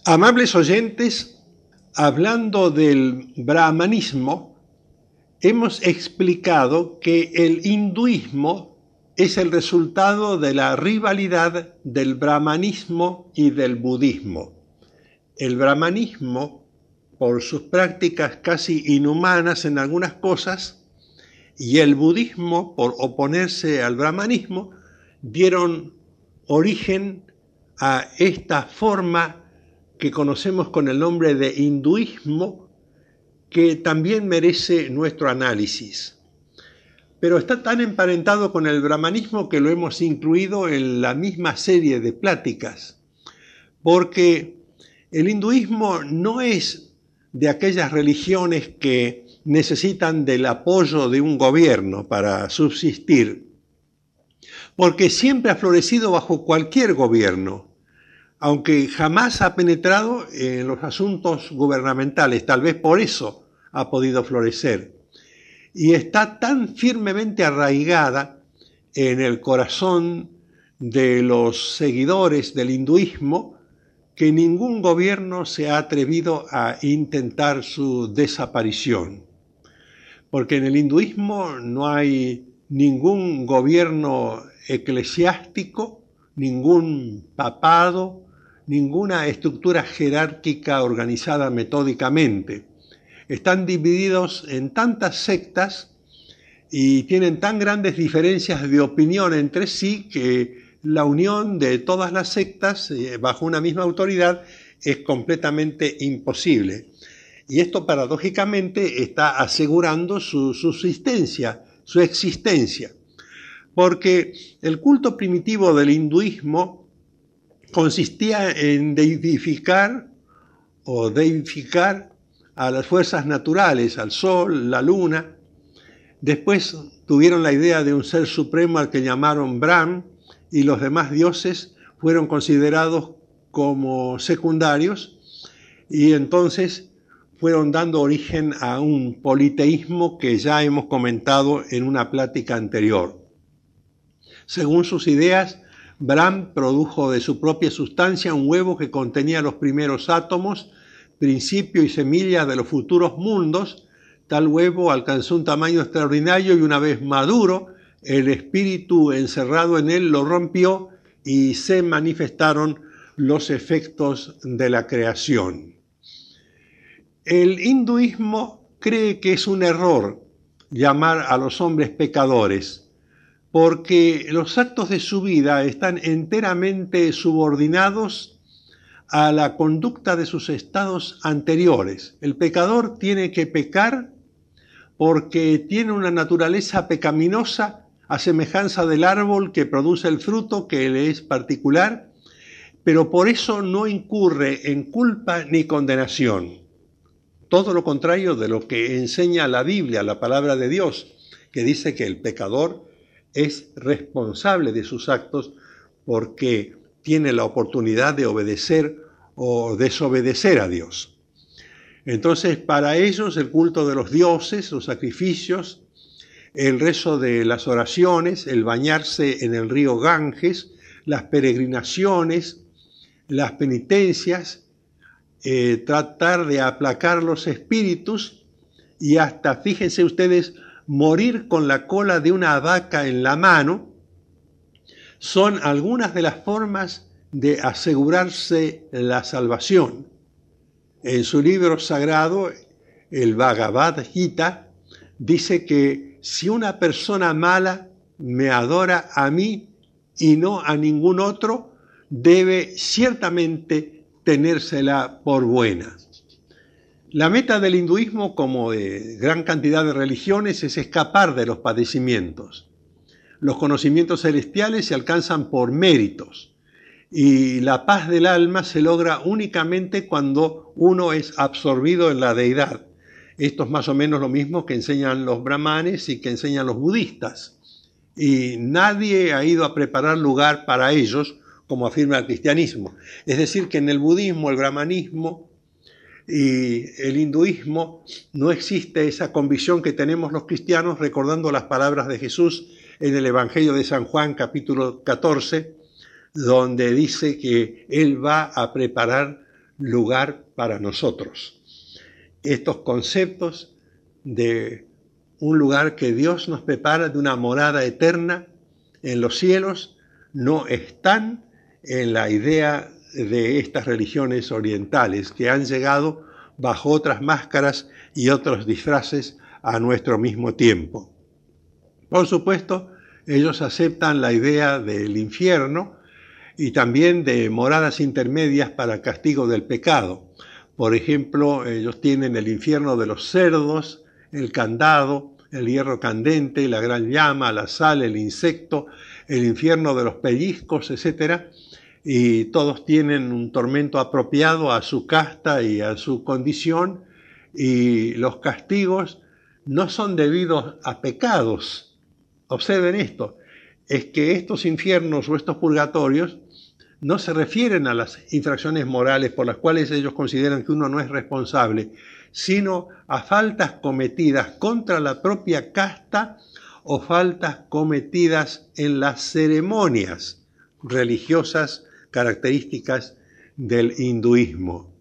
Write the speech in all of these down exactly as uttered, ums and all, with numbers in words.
Amables oyentes, hablando del brahmanismo, hemos explicado que el hinduismo es el resultado de la rivalidad del brahmanismo y del budismo. El brahmanismo, por sus prácticas casi inhumanas en algunas cosas, y el budismo, por oponerse al brahmanismo, dieron origen a esta forma que conocemos con el nombre de hinduismo, que también merece nuestro análisis. Pero está tan emparentado con el brahmanismo que lo hemos incluido en la misma serie de pláticas, porque el hinduismo no es de aquellas religiones que necesitan del apoyo de un gobierno para subsistir, porque siempre ha florecido bajo cualquier gobierno, aunque jamás ha penetrado en los asuntos gubernamentales, tal vez por eso ha podido florecer. Y está tan firmemente arraigada en el corazón de los seguidores del hinduismo que ningún gobierno se ha atrevido a intentar su desaparición. Porque en el hinduismo no hay ningún gobierno eclesiástico, ningún papado, ninguna estructura jerárquica organizada metódicamente. Están divididos en tantas sectas y tienen tan grandes diferencias de opinión entre sí que la unión de todas las sectas bajo una misma autoridad es completamente imposible. Y esto paradójicamente está asegurando su subsistencia, su existencia. Porque el culto primitivo del hinduismo consistía en deificar o deificar a las fuerzas naturales, al sol, la luna. Después tuvieron la idea de un ser supremo al que llamaron Brahm, y los demás dioses fueron considerados como secundarios, y entonces fueron dando origen a un politeísmo que ya hemos comentado en una plática anterior. Según sus ideas, Brahm produjo de su propia sustancia un huevo que contenía los primeros átomos, principio y semilla de los futuros mundos. Tal huevo alcanzó un tamaño extraordinario y una vez maduro, el espíritu encerrado en él lo rompió y se manifestaron los efectos de la creación. El hinduismo cree que es un error llamar a los hombres pecadores, porque los actos de su vida están enteramente subordinados a la conducta de sus estados anteriores. El pecador tiene que pecar porque tiene una naturaleza pecaminosa a semejanza del árbol que produce el fruto que le es particular, pero por eso no incurre en culpa ni condenación. Todo lo contrario de lo que enseña la Biblia, la palabra de Dios, que dice que el pecador es responsable de sus actos porque tiene la oportunidad de obedecer o desobedecer a Dios. Entonces, para ellos el culto de los dioses, los sacrificios, el rezo de las oraciones, el bañarse en el río Ganges, las peregrinaciones, las penitencias, eh, tratar de aplacar los espíritus y hasta, fíjense ustedes, morir con la cola de una vaca en la mano, son algunas de las formas de asegurarse la salvación. En su libro sagrado, el Bhagavad Gita, dice que si una persona mala me adora a mí y no a ningún otro, debe ciertamente tenérsela por buena. La meta del hinduismo, como de gran cantidad de religiones, es escapar de los padecimientos. Los conocimientos celestiales se alcanzan por méritos y la paz del alma se logra únicamente cuando uno es absorbido en la deidad. Esto es más o menos lo mismo que enseñan los brahmanes y que enseñan los budistas. Y nadie ha ido a preparar lugar para ellos, como afirma el cristianismo. Es decir, que en el budismo, el brahmanismo y el hinduismo no existe esa convicción que tenemos los cristianos, recordando las palabras de Jesús en el Evangelio de San Juan, capítulo catorce, donde dice que Él va a preparar lugar para nosotros. Estos conceptos de un lugar que Dios nos prepara, de una morada eterna en los cielos, no están en la idea de estas religiones orientales que han llegado bajo otras máscaras y otros disfraces a nuestro mismo tiempo. Por supuesto, ellos aceptan la idea del infierno y también de moradas intermedias para castigo del pecado. Por ejemplo, ellos tienen el infierno de los cerdos, el candado, el hierro candente, la gran llama, la sal, el insecto, el infierno de los pellizcos, etcétera. Y todos tienen un tormento apropiado a su casta y a su condición, y los castigos no son debidos a pecados. Observen esto, es que estos infiernos o estos purgatorios no se refieren a las infracciones morales por las cuales ellos consideran que uno no es responsable, sino a faltas cometidas contra la propia casta o faltas cometidas en las ceremonias religiosas características del hinduismo.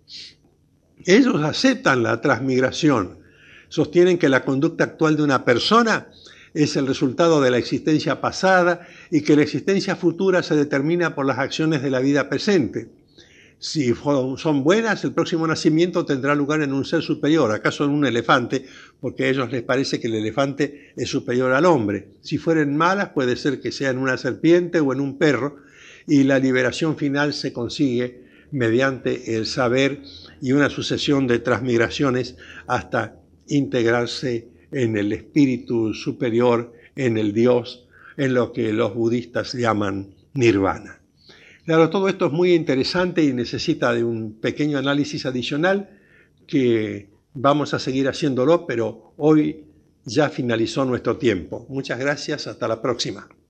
Ellos aceptan la transmigración, sostienen que la conducta actual de una persona es el resultado de la existencia pasada y que la existencia futura se determina por las acciones de la vida presente. Si son buenas, el próximo nacimiento tendrá lugar en un ser superior, acaso en un elefante, porque a ellos les parece que el elefante es superior al hombre. Si fueren malas, puede ser que sea en una serpiente o en un perro, y la liberación final se consigue mediante el saber y una sucesión de transmigraciones hasta integrarse en el espíritu superior, en el Dios, en lo que los budistas llaman nirvana. Claro, todo esto es muy interesante y necesita de un pequeño análisis adicional que vamos a seguir haciéndolo, pero hoy ya finalizó nuestro tiempo. Muchas gracias, hasta la próxima.